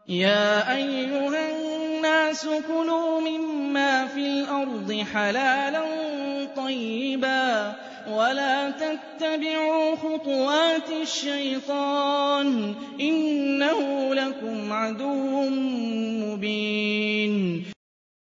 يَا أَيُّهَا النَّاسُ كُلُوا مِمَّا فِي الْأَرْضِ حَلَالًا طَيِّبًا وَلَا تَتَّبِعُوا خُطُوَاتِ الشَّيْطَانِ ۚ إِنَّهُ لَكُمْ عَدُوٌّ مُّبِينٌ